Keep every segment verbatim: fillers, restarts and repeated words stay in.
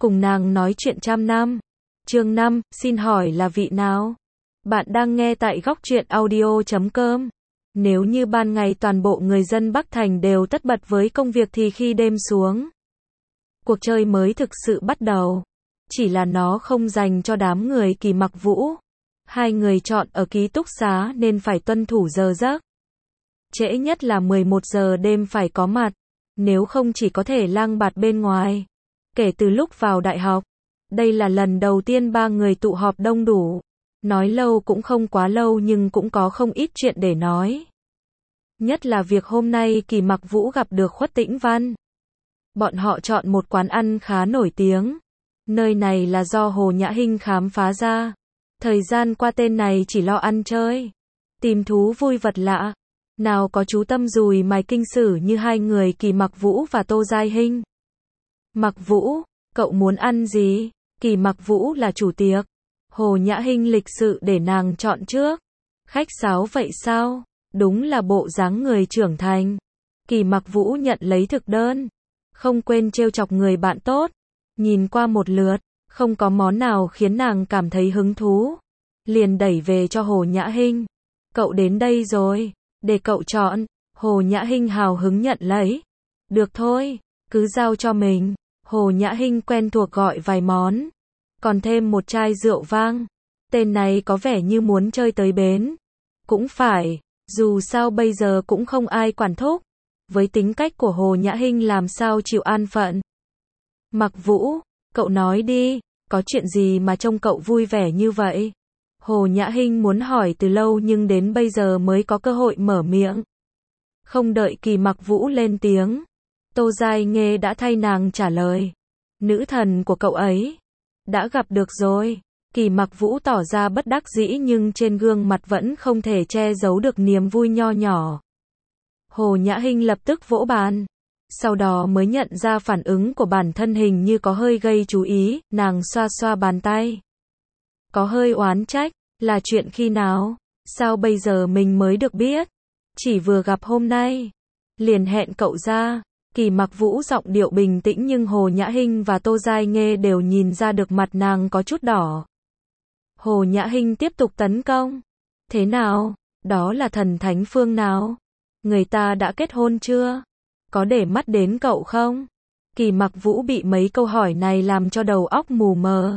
cùng nàng nói chuyện trăm năm. Chương năm, xin hỏi là vị nào? Bạn đang nghe tại góc truyện audio chấm com. Nếu như ban ngày toàn bộ người dân Bắc Thành đều tất bật với công việc thì khi đêm xuống, cuộc chơi mới thực sự bắt đầu. Chỉ là nó không dành cho đám người Kỳ Mặc Vũ. Hai người chọn ở ký túc xá nên phải tuân thủ giờ giấc. Trễ nhất là mười một giờ đêm phải có mặt, nếu không chỉ có thể lang bạt bên ngoài. Kể từ lúc vào đại học, đây là lần đầu tiên ba người tụ họp đông đủ. Nói lâu cũng không quá lâu nhưng cũng có không ít chuyện để nói. Nhất là việc hôm nay Kỳ Mặc Vũ gặp được Khuất Tĩnh Văn. Bọn họ chọn một quán ăn khá nổi tiếng. Nơi này là do Hồ Nhã Hinh khám phá ra. Thời gian qua tên này chỉ lo ăn chơi, tìm thú vui vật lạ. Nào có chú tâm dùi mài kinh sử như hai người Kỳ Mặc Vũ và Tô Giai Hinh. Mặc Vũ, cậu muốn ăn gì? Kỳ Mặc Vũ là chủ tiệc. Hồ Nhã Hinh lịch sự để nàng chọn trước. Khách sáo vậy sao? Đúng là bộ dáng người trưởng thành. Kỳ Mặc Vũ nhận lấy thực đơn. Không quên trêu chọc người bạn tốt. Nhìn qua một lượt, không có món nào khiến nàng cảm thấy hứng thú. Liền đẩy về cho Hồ Nhã Hinh. Cậu đến đây rồi, để cậu chọn. Hồ Nhã Hinh hào hứng nhận lấy. Được thôi, cứ giao cho mình. Hồ Nhã Hinh quen thuộc gọi vài món. Còn thêm một chai rượu vang. Tên này có vẻ như muốn chơi tới bến. Cũng phải, dù sao bây giờ cũng không ai quản thúc. Với tính cách của Hồ Nhã Hinh làm sao chịu an phận. Mặc Vũ, cậu nói đi, có chuyện gì mà trông cậu vui vẻ như vậy? Hồ Nhã Hinh muốn hỏi từ lâu nhưng đến bây giờ mới có cơ hội mở miệng. Không đợi Kỳ Mặc Vũ lên tiếng, Tô Giai Nghê đã thay nàng trả lời. Nữ thần của cậu ấy đã gặp được rồi. Kỳ Mặc Vũ tỏ ra bất đắc dĩ nhưng trên gương mặt vẫn không thể che giấu được niềm vui nho nhỏ. Hồ Nhã Hinh lập tức vỗ bàn. Sau đó mới nhận ra phản ứng của bản thân hình như có hơi gây chú ý, nàng xoa xoa bàn tay. Có hơi oán trách, là chuyện khi nào? Sao bây giờ mình mới được biết? Chỉ vừa gặp hôm nay. Liền hẹn cậu ra. Kỳ Mặc Vũ giọng điệu bình tĩnh nhưng Hồ Nhã Hinh và Tô Giai Nghê đều nhìn ra được mặt nàng có chút đỏ. Hồ Nhã Hinh tiếp tục tấn công. Thế nào? Đó là thần thánh phương nào? Người ta đã kết hôn chưa? Có để mắt đến cậu không? Kỳ Mặc Vũ bị mấy câu hỏi này làm cho đầu óc mù mờ.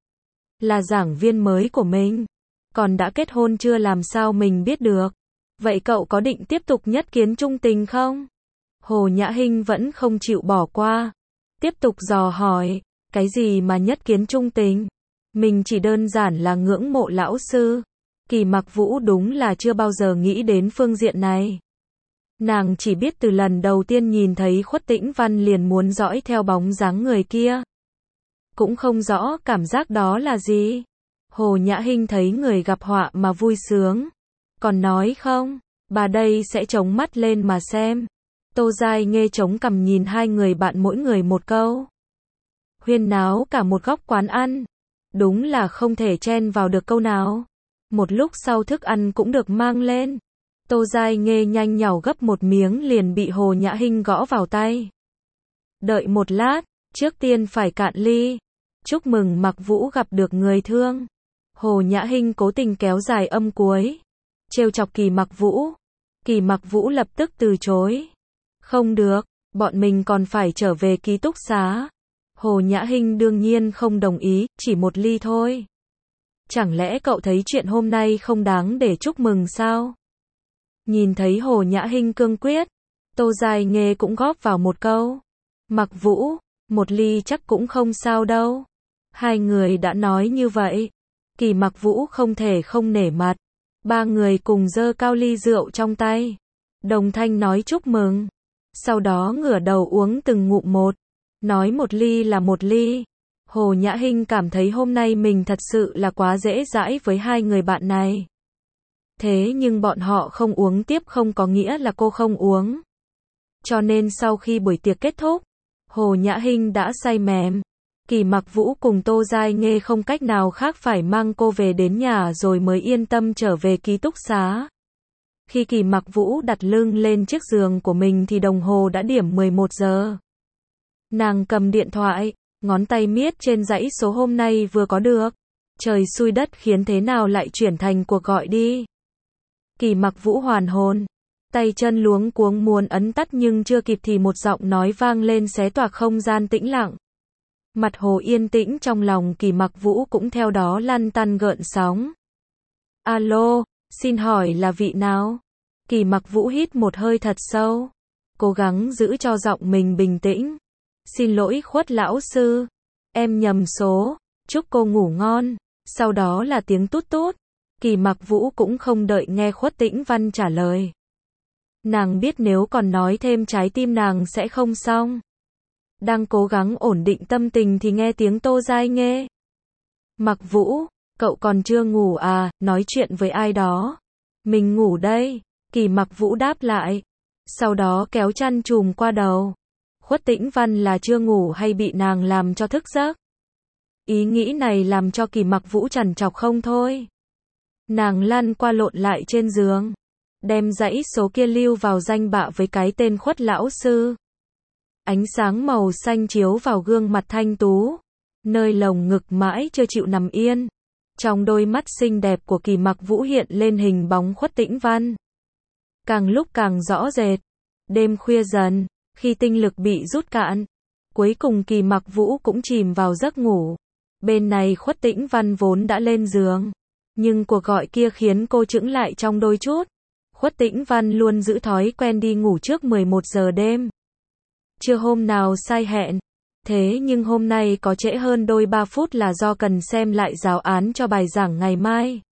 Là giảng viên mới của mình. Còn đã kết hôn chưa làm sao mình biết được? Vậy cậu có định tiếp tục nhất kiến trung tình không? Hồ Nhã Hinh vẫn không chịu bỏ qua. Tiếp tục dò hỏi. Cái gì mà nhất kiến trung tình? Mình chỉ đơn giản là ngưỡng mộ lão sư. Kỳ Mặc Vũ đúng là chưa bao giờ nghĩ đến phương diện này. Nàng chỉ biết từ lần đầu tiên nhìn thấy Khuất Tĩnh Văn liền muốn dõi theo bóng dáng người kia. Cũng không rõ cảm giác đó là gì. Hồ Nhã Hinh thấy người gặp họa mà vui sướng. Còn nói không, bà đây sẽ chống mắt lên mà xem. Tô Giai Nghê chống cằm nhìn hai người bạn mỗi người một câu. Huyên náo cả một góc quán ăn. Đúng là không thể chen vào được câu nào. Một lúc sau thức ăn cũng được mang lên. Tô Giai Nghê nhanh nhảu gấp một miếng liền bị Hồ Nhã Hinh gõ vào tay. Đợi một lát, trước tiên phải cạn ly. Chúc mừng Mặc Vũ gặp được người thương. Hồ Nhã Hinh cố tình kéo dài âm cuối. Trêu chọc Kỳ Mặc Vũ. Kỳ Mặc Vũ lập tức từ chối. Không được, bọn mình còn phải trở về ký túc xá. Hồ Nhã Hinh đương nhiên không đồng ý, chỉ một ly thôi. Chẳng lẽ cậu thấy chuyện hôm nay không đáng để chúc mừng sao? Nhìn thấy Hồ Nhã Hinh cương quyết, Tô Giai Nghê cũng góp vào một câu. Mặc Vũ, một ly chắc cũng không sao đâu. Hai người đã nói như vậy. Kỳ Mặc Vũ không thể không nể mặt. Ba người cùng giơ cao ly rượu trong tay. Đồng thanh nói chúc mừng. Sau đó ngửa đầu uống từng ngụm một. Nói một ly là một ly. Hồ Nhã Hinh cảm thấy hôm nay mình thật sự là quá dễ dãi với hai người bạn này. Thế nhưng bọn họ không uống tiếp không có nghĩa là cô không uống. Cho nên sau khi buổi tiệc kết thúc, Hồ Nhã Hinh đã say mềm. Kỳ Mặc Vũ cùng Tô Giai Nghê không cách nào khác phải mang cô về đến nhà rồi mới yên tâm trở về ký túc xá. Khi Kỳ Mặc Vũ đặt lưng lên chiếc giường của mình thì đồng hồ đã điểm mười một giờ. Nàng cầm điện thoại, ngón tay miết trên dãy số hôm nay vừa có được. Trời xui đất khiến thế nào lại chuyển thành cuộc gọi đi. Kỳ Mặc Vũ hoàn hồn, tay chân luống cuống muốn ấn tắt nhưng chưa kịp thì một giọng nói vang lên xé toạc không gian tĩnh lặng. Mặt hồ yên tĩnh, trong lòng Kỳ Mặc Vũ cũng theo đó lăn tăn gợn sóng. Alo, xin hỏi là vị nào? Kỳ Mặc Vũ hít một hơi thật sâu, cố gắng giữ cho giọng mình bình tĩnh. Xin lỗi Khuất lão sư, em nhầm số, chúc cô ngủ ngon. Sau đó là tiếng tút tút. Kỳ Mặc Vũ cũng không đợi nghe Khuất Tĩnh Văn trả lời. Nàng biết nếu còn nói thêm trái tim nàng sẽ không xong. Đang cố gắng ổn định tâm tình thì nghe tiếng Tô Giai Nghê. Mặc Vũ, cậu còn chưa ngủ à, nói chuyện với ai đó? Mình ngủ đây, Kỳ Mặc Vũ đáp lại. Sau đó kéo chăn trùm qua đầu. Khuất Tĩnh Văn là chưa ngủ hay bị nàng làm cho thức giấc? Ý nghĩ này làm cho Kỳ Mặc Vũ trằn trọc không thôi. Nàng lăn qua lộn lại trên giường, đem dãy số kia lưu vào danh bạ với cái tên Khuất lão sư. Ánh sáng màu xanh chiếu vào gương mặt thanh tú, nơi lồng ngực mãi chưa chịu nằm yên. Trong đôi mắt xinh đẹp của Kỳ Mặc Vũ hiện lên hình bóng Khuất Tĩnh Văn. Càng lúc càng rõ rệt. Đêm khuya dần, khi tinh lực bị rút cạn, cuối cùng Kỳ Mặc Vũ cũng chìm vào giấc ngủ. Bên này Khuất Tĩnh Văn vốn đã lên giường, nhưng cuộc gọi kia khiến cô chững lại trong đôi chút. Khuất Tĩnh Văn luôn giữ thói quen đi ngủ trước mười một giờ đêm. Chưa hôm nào sai hẹn. Thế nhưng hôm nay có trễ hơn đôi ba phút là do cần xem lại giáo án cho bài giảng ngày mai.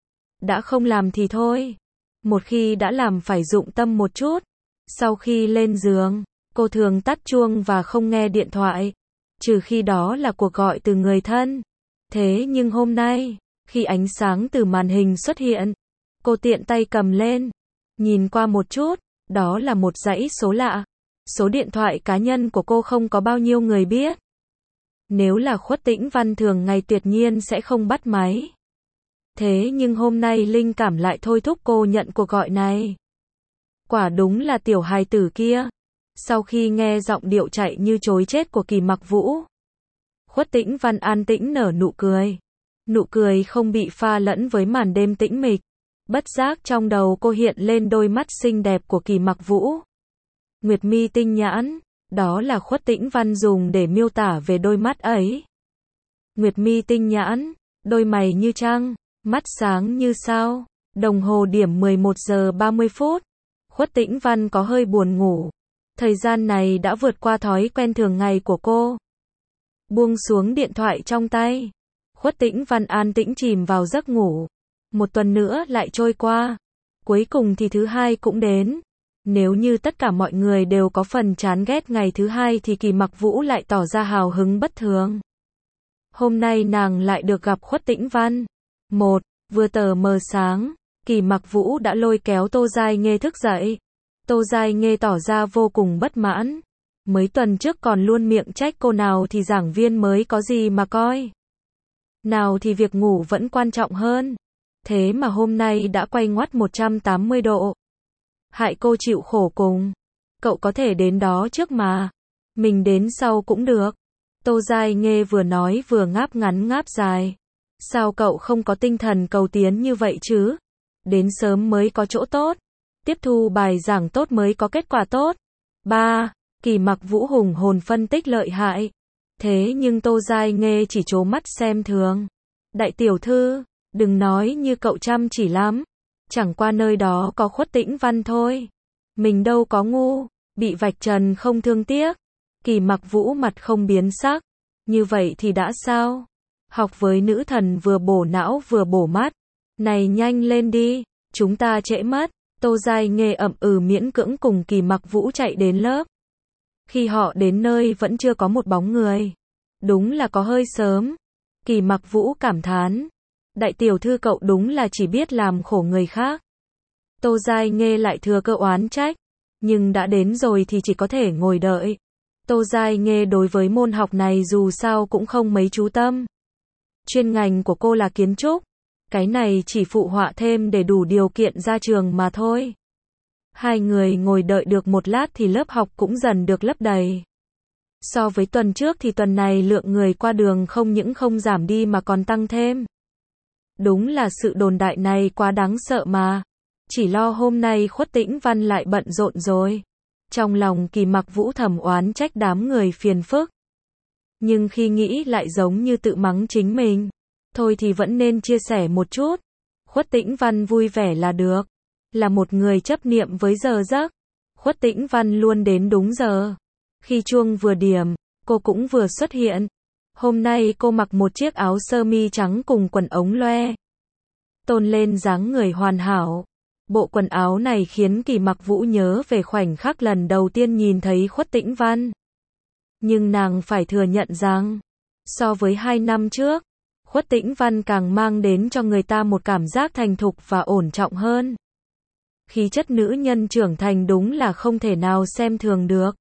Đã không làm thì thôi. Một khi đã làm phải dụng tâm một chút. Sau khi lên giường, cô thường tắt chuông và không nghe điện thoại. Trừ khi đó là cuộc gọi từ người thân. Thế nhưng hôm nay, khi ánh sáng từ màn hình xuất hiện, cô tiện tay cầm lên, nhìn qua một chút, đó là một dãy số lạ. Số điện thoại cá nhân của cô không có bao nhiêu người biết. Nếu là Khuất Tĩnh Văn thường ngày tuyệt nhiên sẽ không bắt máy. Thế nhưng hôm nay linh cảm lại thôi thúc cô nhận cuộc gọi này. Quả đúng là tiểu hài tử kia. Sau khi nghe giọng điệu chạy như trối chết của Kỳ Mặc Vũ, Khuất Tĩnh Văn an tĩnh nở nụ cười. Nụ cười không bị pha lẫn với màn đêm tĩnh mịch. Bất giác trong đầu cô hiện lên đôi mắt xinh đẹp của Kỳ Mặc Vũ. Nguyệt mi tinh nhãn, đó là Khuất Tĩnh Văn dùng để miêu tả về đôi mắt ấy. Nguyệt mi tinh nhãn, đôi mày như trăng, mắt sáng như sao. Đồng hồ điểm mười một giờ ba mươi phút. Khuất Tĩnh Văn có hơi buồn ngủ. Thời gian này đã vượt qua thói quen thường ngày của cô. Buông xuống điện thoại trong tay, Khuất Tĩnh Văn an tĩnh chìm vào giấc ngủ. Một tuần nữa lại trôi qua. Cuối cùng thì thứ hai cũng đến. Nếu như tất cả mọi người đều có phần chán ghét ngày thứ hai thì Kỳ Mặc Vũ lại tỏ ra hào hứng bất thường. Hôm nay nàng lại được gặp Khuất Tĩnh Văn. Một, vừa tờ mờ sáng, Kỳ Mặc Vũ đã lôi kéo Tô Giai Nghê thức dậy. Tô Giai Nghê tỏ ra vô cùng bất mãn. Mấy tuần trước còn luôn miệng trách cô nào thì giảng viên mới có gì mà coi. Nào thì việc ngủ vẫn quan trọng hơn. Thế mà hôm nay đã quay ngoắt một trăm tám mươi độ. Hại cô chịu khổ cùng. Cậu có thể đến đó trước mà. Mình đến sau cũng được. Tô Giai Nghê vừa nói vừa ngáp ngắn ngáp dài. Sao cậu không có tinh thần cầu tiến như vậy chứ? Đến sớm mới có chỗ tốt. Tiếp thu bài giảng tốt mới có kết quả tốt. ba. Kỳ Mặc Vũ hùng hồn phân tích lợi hại. Thế nhưng Tô Giai Nghê chỉ trố mắt xem thường. Đại tiểu thư, đừng nói như cậu chăm chỉ lắm. Chẳng qua nơi đó có Khuất Tĩnh Văn thôi. Mình đâu có ngu, bị vạch trần không thương tiếc. Kỳ Mặc Vũ mặt không biến sắc. Như vậy thì đã sao? Học với nữ thần vừa bổ não vừa bổ mắt. Này nhanh lên đi, chúng ta trễ mất. Tô Giai Nghê ậm ừ miễn cưỡng cùng Kỳ Mặc Vũ chạy đến lớp. Khi họ đến nơi vẫn chưa có một bóng người. Đúng là có hơi sớm. Kỳ Mặc Vũ cảm thán. Đại tiểu thư cậu đúng là chỉ biết làm khổ người khác. Tô Giai Nghê lại thừa cơ oán trách. Nhưng đã đến rồi thì chỉ có thể ngồi đợi. Tô Giai Nghê đối với môn học này dù sao cũng không mấy chú tâm. Chuyên ngành của cô là kiến trúc. Cái này chỉ phụ họa thêm để đủ điều kiện ra trường mà thôi. Hai người ngồi đợi được một lát thì lớp học cũng dần được lấp đầy. So với tuần trước thì tuần này lượng người qua đường không những không giảm đi mà còn tăng thêm. Đúng là sự đồn đại này quá đáng sợ mà. Chỉ lo hôm nay Khuất Tĩnh Văn lại bận rộn rồi. Trong lòng Kỳ Mặc Vũ thầm oán trách đám người phiền phức. Nhưng khi nghĩ lại giống như tự mắng chính mình. Thôi thì vẫn nên chia sẻ một chút. Khuất Tĩnh Văn vui vẻ là được. Là một người chấp niệm với giờ giấc. Khuất Tĩnh Văn luôn đến đúng giờ. Khi chuông vừa điểm, cô cũng vừa xuất hiện. Hôm nay cô mặc một chiếc áo sơ mi trắng cùng quần ống loe. Tôn lên dáng người hoàn hảo. Bộ quần áo này khiến Kỳ Mặc Vũ nhớ về khoảnh khắc lần đầu tiên nhìn thấy Khuất Tĩnh Văn. Nhưng nàng phải thừa nhận rằng, so với hai năm trước, Khuất Tĩnh Văn càng mang đến cho người ta một cảm giác thành thục và ổn trọng hơn. Khí chất nữ nhân trưởng thành đúng là không thể nào xem thường được.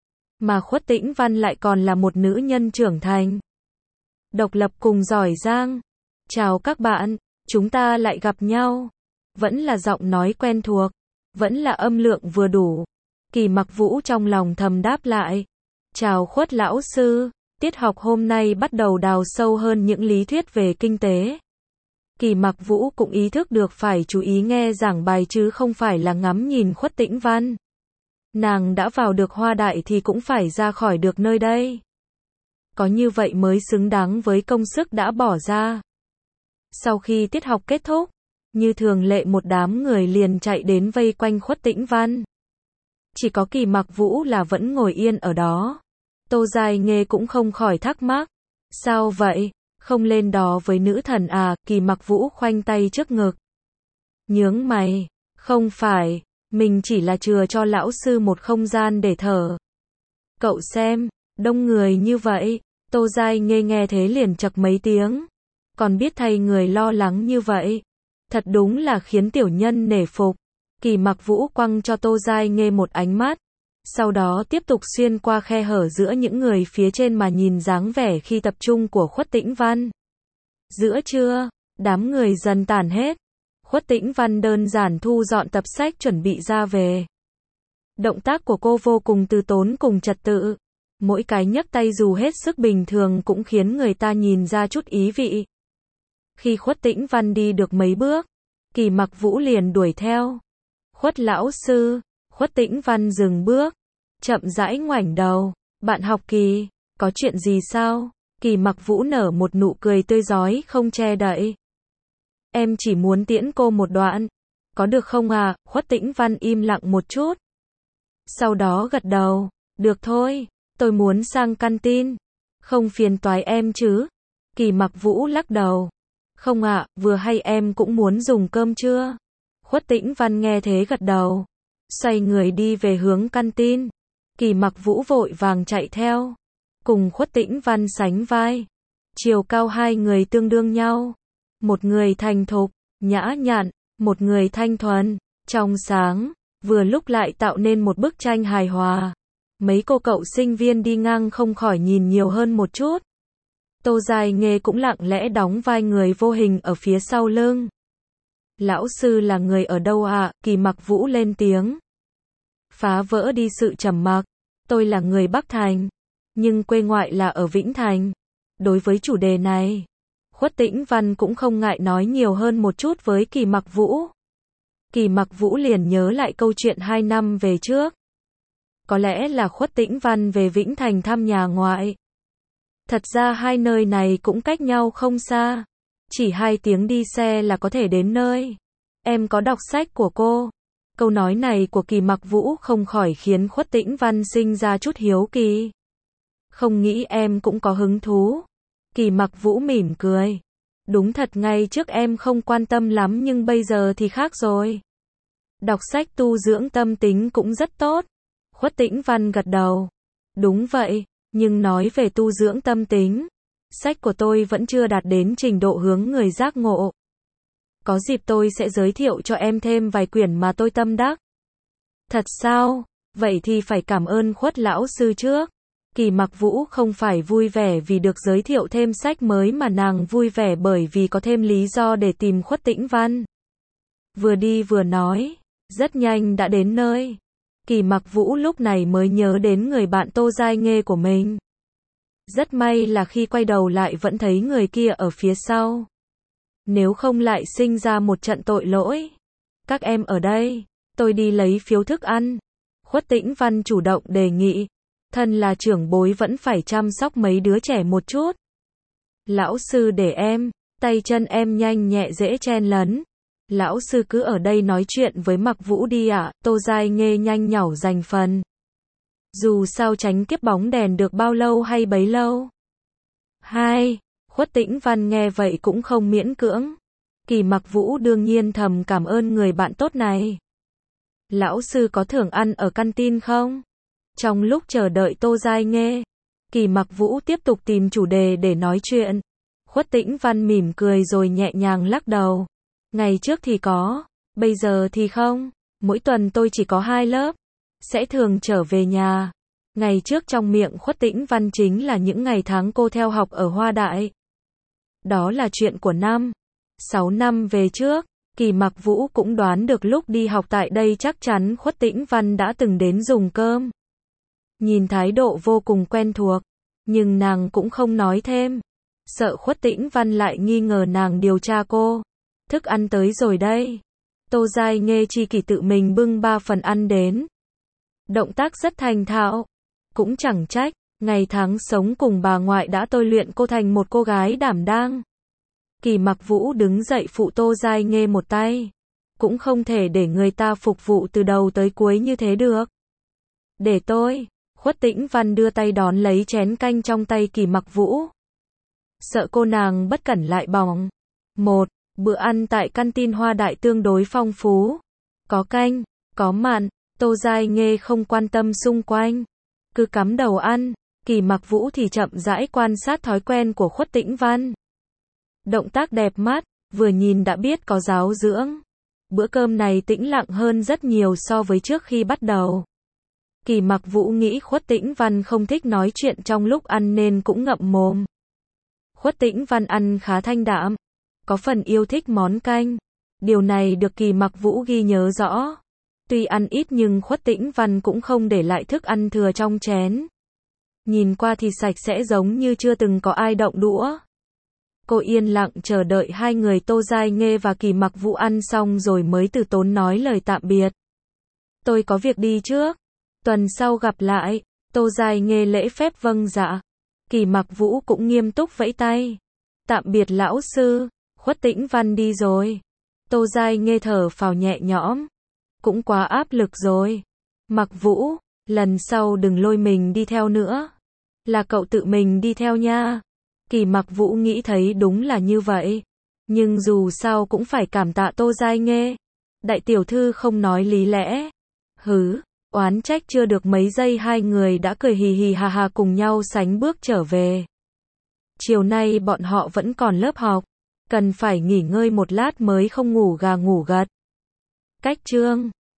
Mà Khuất Tĩnh Văn lại còn là một nữ nhân trưởng thành. Độc lập cùng giỏi giang. Chào các bạn, chúng ta lại gặp nhau. Vẫn là giọng nói quen thuộc. Vẫn là âm lượng vừa đủ. Kỳ Mặc Vũ trong lòng thầm đáp lại. Chào Khuất lão sư. Tiết học hôm nay bắt đầu đào sâu hơn những lý thuyết về kinh tế. Kỳ Mặc Vũ cũng ý thức được phải chú ý nghe giảng bài chứ không phải là ngắm nhìn Khuất Tĩnh Văn. Nàng đã vào được Hoa Đại thì cũng phải ra khỏi được nơi đây. Có như vậy mới xứng đáng với công sức đã bỏ ra. Sau khi tiết học kết thúc, như thường lệ một đám người liền chạy đến vây quanh Khuất Tĩnh Văn. Chỉ có Kỳ Mặc Vũ là vẫn ngồi yên ở đó. Tô Giai Nghê cũng không khỏi thắc mắc. Sao vậy? Không lên đó với nữ thần à? Kỳ Mặc Vũ khoanh tay trước ngực. Nhướng mày. Không phải. Mình chỉ là chừa cho lão sư một không gian để thở. Cậu xem. Đông người như vậy. Tô Giai Nghê nghe thế liền chậc mấy tiếng. Còn biết thay người lo lắng như vậy. Thật đúng là khiến tiểu nhân nể phục. Kỳ Mặc Vũ quăng cho Tô Giai Nghê một ánh mắt. Sau đó tiếp tục xuyên qua khe hở giữa những người phía trên mà nhìn dáng vẻ khi tập trung của Khuất Tĩnh Văn. Giữa trưa, đám người dần tản hết. Khuất Tĩnh Văn đơn giản thu dọn tập sách chuẩn bị ra về. Động tác của cô vô cùng từ tốn cùng trật tự. Mỗi cái nhấc tay dù hết sức bình thường cũng khiến người ta nhìn ra chút ý vị. Khi Khuất Tĩnh Văn đi được mấy bước, Kỳ Mặc Vũ liền đuổi theo. Khuất lão sư. Khuất Tĩnh Văn dừng bước, chậm rãi ngoảnh đầu. Bạn học Kỳ, có chuyện gì sao? Kỳ Mặc Vũ nở một nụ cười tươi rói không che đậy. Em chỉ muốn tiễn cô một đoạn. Có được không à? Khuất Tĩnh Văn im lặng một chút. Sau đó gật đầu. Được thôi, tôi muốn sang canteen. Không phiền toái em chứ? Kỳ Mặc Vũ lắc đầu. Không ạ, vừa hay em cũng muốn dùng cơm trưa. Khuất Tĩnh Văn nghe thế gật đầu. Xoay người đi về hướng canteen. Kỳ Mặc Vũ vội vàng chạy theo. Cùng Khuất Tĩnh Văn sánh vai. Chiều cao hai người tương đương nhau. Một người thành thục, nhã nhặn, một người thanh thuần, trong sáng, vừa lúc lại tạo nên một bức tranh hài hòa. Mấy cô cậu sinh viên đi ngang không khỏi nhìn nhiều hơn một chút. Tô Giai Nghê cũng lặng lẽ đóng vai người vô hình ở phía sau lưng. Lão sư là người ở đâu ạ? Kỳ Mặc Vũ lên tiếng. Phá vỡ đi sự trầm mặc. Tôi là người Bắc Thành, nhưng quê ngoại là ở Vĩnh Thành. Đối với chủ đề này, Khuất Tĩnh Văn cũng không ngại nói nhiều hơn một chút với Kỳ Mặc Vũ. Kỳ Mặc Vũ liền nhớ lại câu chuyện hai năm về trước. Có lẽ là Khuất Tĩnh Văn về Vĩnh Thành thăm nhà ngoại. Thật ra hai nơi này cũng cách nhau không xa. Chỉ hai tiếng đi xe là có thể đến nơi. Em có đọc sách của cô. Câu nói này của Kỳ Mặc Vũ không khỏi khiến Khuất Tĩnh Văn sinh ra chút hiếu kỳ. Không nghĩ em cũng có hứng thú. Kỳ Mặc Vũ mỉm cười. Đúng thật ngay trước em không quan tâm lắm nhưng bây giờ thì khác rồi. Đọc sách tu dưỡng tâm tính cũng rất tốt. Khuất Tĩnh Văn gật đầu. Đúng vậy, nhưng nói về tu dưỡng tâm tính, sách của tôi vẫn chưa đạt đến trình độ hướng người giác ngộ. Có dịp tôi sẽ giới thiệu cho em thêm vài quyển mà tôi tâm đắc. Thật sao? Vậy thì phải cảm ơn Khuất lão sư trước. Kỳ Mặc Vũ không phải vui vẻ vì được giới thiệu thêm sách mới mà nàng vui vẻ bởi vì có thêm lý do để tìm Khuất Tĩnh Văn. Vừa đi vừa nói, rất nhanh đã đến nơi. Kỳ Mặc Vũ lúc này mới nhớ đến người bạn Tô Giai Nghê của mình. Rất may là khi quay đầu lại vẫn thấy người kia ở phía sau. Nếu không lại sinh ra một trận tội lỗi. Các em ở đây, tôi đi lấy phiếu thức ăn. Khuất Tĩnh Văn chủ động đề nghị. Thân là trưởng bối vẫn phải chăm sóc mấy đứa trẻ một chút. Lão sư để em, tay chân em nhanh nhẹ dễ chen lấn. Lão sư cứ ở đây nói chuyện với Mặc Vũ đi ạ, à, Tô Giai Nghê nhanh nhảu giành phần. Dù sao tránh kiếp bóng đèn được bao lâu hay bấy lâu. Hai, Khuất Tĩnh Văn nghe vậy cũng không miễn cưỡng. Kỳ Mặc Vũ đương nhiên thầm cảm ơn người bạn tốt này. Lão sư có thưởng ăn ở canteen không? Trong lúc chờ đợi Tô Giai Nghê, Kỳ Mặc Vũ tiếp tục tìm chủ đề để nói chuyện. Khuất Tĩnh Văn mỉm cười rồi nhẹ nhàng lắc đầu. Ngày trước thì có, bây giờ thì không. Mỗi tuần tôi chỉ có hai lớp, sẽ thường trở về nhà. Ngày trước trong miệng Khuất Tĩnh Văn chính là những ngày tháng cô theo học ở Hoa Đại. Đó là chuyện của năm, sáu năm về trước. Kỳ Mặc Vũ cũng đoán được lúc đi học tại đây chắc chắn Khuất Tĩnh Văn đã từng đến dùng cơm. Nhìn thái độ vô cùng quen thuộc, nhưng nàng cũng không nói thêm. Sợ Khuất Tĩnh Văn lại nghi ngờ nàng điều tra cô. Thức ăn tới rồi đây. Tô Giai Nghê chi kỷ tự mình bưng ba phần ăn đến. Động tác rất thành thạo. Cũng chẳng trách, ngày tháng sống cùng bà ngoại đã tôi luyện cô thành một cô gái đảm đang. Kỳ Mặc Vũ đứng dậy phụ Tô Giai Nghê một tay. Cũng không thể để người ta phục vụ từ đầu tới cuối như thế được. Để tôi. Khuất Tĩnh Văn đưa tay đón lấy chén canh trong tay Kỳ Mặc Vũ. Sợ cô nàng bất cẩn lại bỏng. Một, bữa ăn tại canteen Hoa Đại tương đối phong phú. Có canh, có mặn, Tô Giai Nghê không quan tâm xung quanh. Cứ cắm đầu ăn, Kỳ Mặc Vũ thì chậm rãi quan sát thói quen của Khuất Tĩnh Văn. Động tác đẹp mắt, vừa nhìn đã biết có giáo dưỡng. Bữa cơm này tĩnh lặng hơn rất nhiều so với trước khi bắt đầu. Kỳ Mặc Vũ nghĩ Khuất Tĩnh Văn không thích nói chuyện trong lúc ăn nên cũng ngậm mồm. Khuất Tĩnh Văn ăn khá thanh đạm, có phần yêu thích món canh. Điều này được Kỳ Mặc Vũ ghi nhớ rõ. Tuy ăn ít nhưng Khuất Tĩnh Văn cũng không để lại thức ăn thừa trong chén. Nhìn qua thì sạch sẽ giống như chưa từng có ai động đũa. Cô yên lặng chờ đợi hai người Tô Giai Nghê và Kỳ Mặc Vũ ăn xong rồi mới từ tốn nói lời tạm biệt. Tôi có việc đi trước. Tuần sau gặp lại. Tô Giai Nghê lễ phép vâng dạ. Kỳ Mặc Vũ cũng nghiêm túc vẫy tay. Tạm biệt lão sư. Khuất Tĩnh Văn đi rồi. Tô Giai Nghê thở phào nhẹ nhõm. Cũng quá áp lực rồi. Mặc Vũ, lần sau đừng lôi mình đi theo nữa. Là cậu tự mình đi theo nha. Kỳ Mặc Vũ nghĩ thấy đúng là như vậy. Nhưng dù sao cũng phải cảm tạ Tô Giai Nghê. Đại tiểu thư không nói lý lẽ. Hứ, oán trách chưa được mấy giây hai người đã cười hì hì hà hà cùng nhau sánh bước trở về. Chiều nay bọn họ vẫn còn lớp học. Cần phải nghỉ ngơi một lát mới không ngủ gà ngủ gật. Cách chương